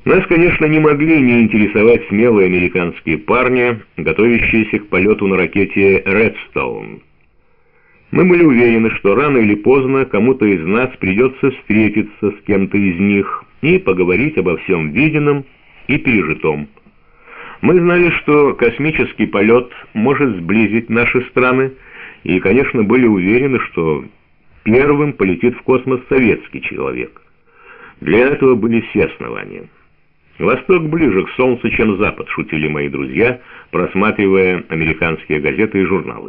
Нас, конечно, не могли не интересовать смелые американские парни, готовящиеся к полету на ракете «Редстоун». Мы были уверены, что рано или поздно кому-то из нас придется встретиться с кем-то из них и поговорить обо всем виденном и пережитом. Мы знали, что космический полет может сблизить наши страны, и, конечно, были уверены, что первым полетит в космос советский человек. Для этого были все основания. «Восток ближе к солнцу, чем Запад», — шутили мои друзья, просматривая американские газеты и журналы.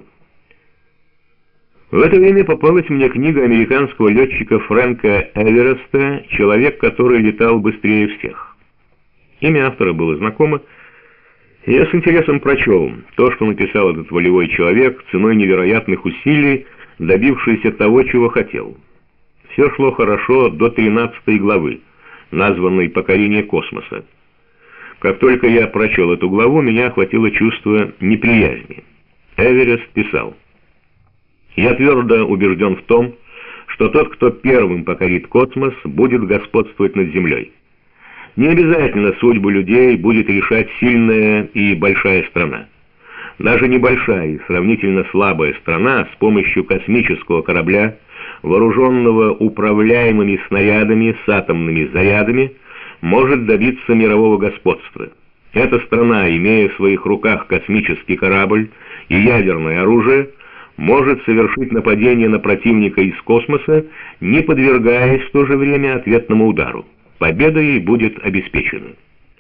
В это время попалась мне книга американского летчика Фрэнка Эвереста «Человек, который летал быстрее всех». Имя автора было знакомо, и я с интересом прочел то, что написал этот волевой человек, ценой невероятных усилий, добившийся того, чего хотел. Все шло хорошо до 13 главы, названной «Покорение космоса». Как только я прочел эту главу, меня охватило чувство неприязни. Эверест писал: «Я твердо убежден в том, что тот, кто первым покорит космос, будет господствовать над Землей. Не обязательно судьбу людей будет решать сильная и большая страна. Даже небольшая и сравнительно слабая страна с помощью космического корабля, вооруженного управляемыми снарядами с атомными зарядами, может добиться мирового господства. Эта страна, имея в своих руках космический корабль и ядерное оружие, может совершить нападение на противника из космоса, не подвергаясь в то же время ответному удару. Победа ей будет обеспечена».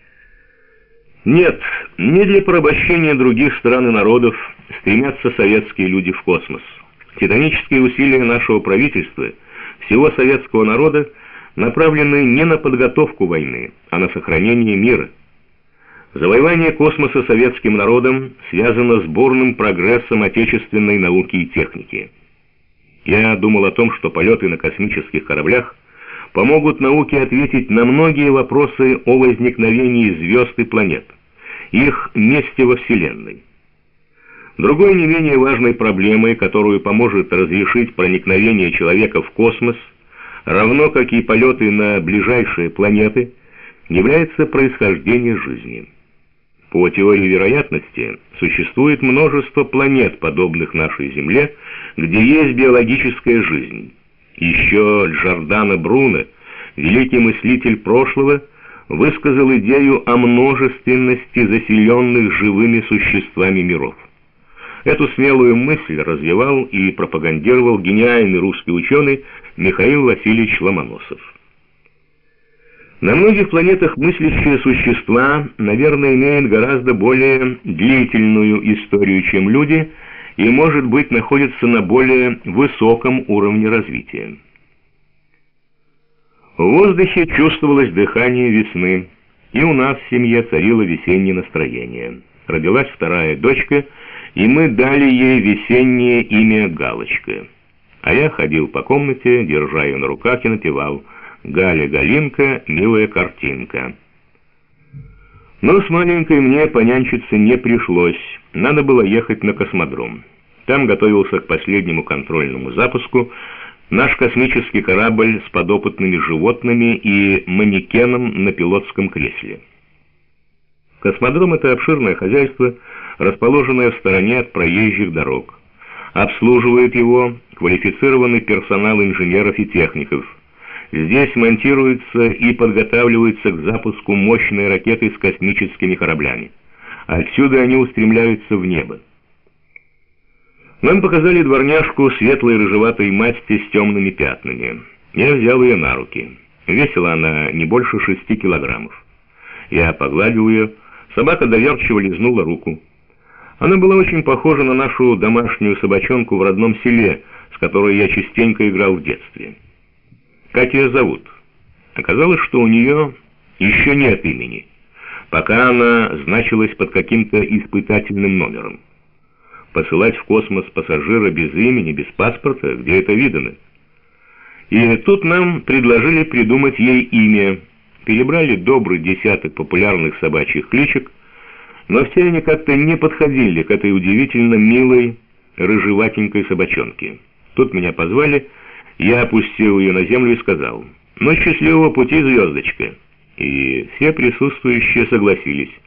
Нет, не для порабощения других стран и народов стремятся советские люди в космос. Титанические усилия нашего правительства, всего советского народа, направлены не на подготовку войны, а на сохранение мира. Завоевание космоса советским народом связано с бурным прогрессом отечественной науки и техники. Я думал о том, что полеты на космических кораблях помогут науке ответить на многие вопросы о возникновении звезд и планет, их месте во Вселенной. Другой не менее важной проблемой, которую поможет разрешить проникновение человека в космос, равно как и полеты на ближайшие планеты, является происхождение жизни. По теории вероятности, существует множество планет, подобных нашей Земле, где есть биологическая жизнь. Еще Джордано Бруно, великий мыслитель прошлого, высказал идею о множественности заселенных живыми существами миров. Эту смелую мысль развивал и пропагандировал гениальный русский ученый Михаил Васильевич Ломоносов. На многих планетах мыслящие существа, наверное, имеют гораздо более длительную историю, чем люди, и, может быть, находятся на более высоком уровне развития. В воздухе чувствовалось дыхание весны, и у нас в семье царило весеннее настроение. Родилась вторая дочка, и мы дали ей весеннее имя Галочка. А я ходил по комнате, держа ее на руках, и напевал: «Галя, Галинка, милая картинка». Но с маленькой мне понянчиться не пришлось, надо было ехать на космодром. Там готовился к последнему контрольному запуску наш космический корабль с подопытными животными и манекеном на пилотском кресле. Космодром — это обширное хозяйство, расположенное в стороне от проезжих дорог. Обслуживает его квалифицированный персонал инженеров и техников. Здесь монтируются и подготавливаются к запуску мощные ракеты с космическими кораблями. Отсюда они устремляются в небо. Нам показали дворняжку светлой рыжеватой масти с темными пятнами. Я взял ее на руки. Весила она не больше 6 килограммов. Я погладил ее, собака доверчиво лизнула руку. Она была очень похожа на нашу домашнюю собачонку в родном селе, с которой я частенько играл в детстве. Как ее зовут? Оказалось, что у нее еще нет имени, пока она значилась под каким-то испытательным номером. Посылать в космос пассажира без имени, без паспорта, где это видано? И тут нам предложили придумать ей имя. Перебрали добрый десяток популярных собачьих кличек, но все они как-то не подходили к этой удивительно милой, рыжеватенькой собачонке. Тут меня позвали, я опустил ее на землю и сказал: «Ну, счастливого пути, звездочка!» и все присутствующие согласились.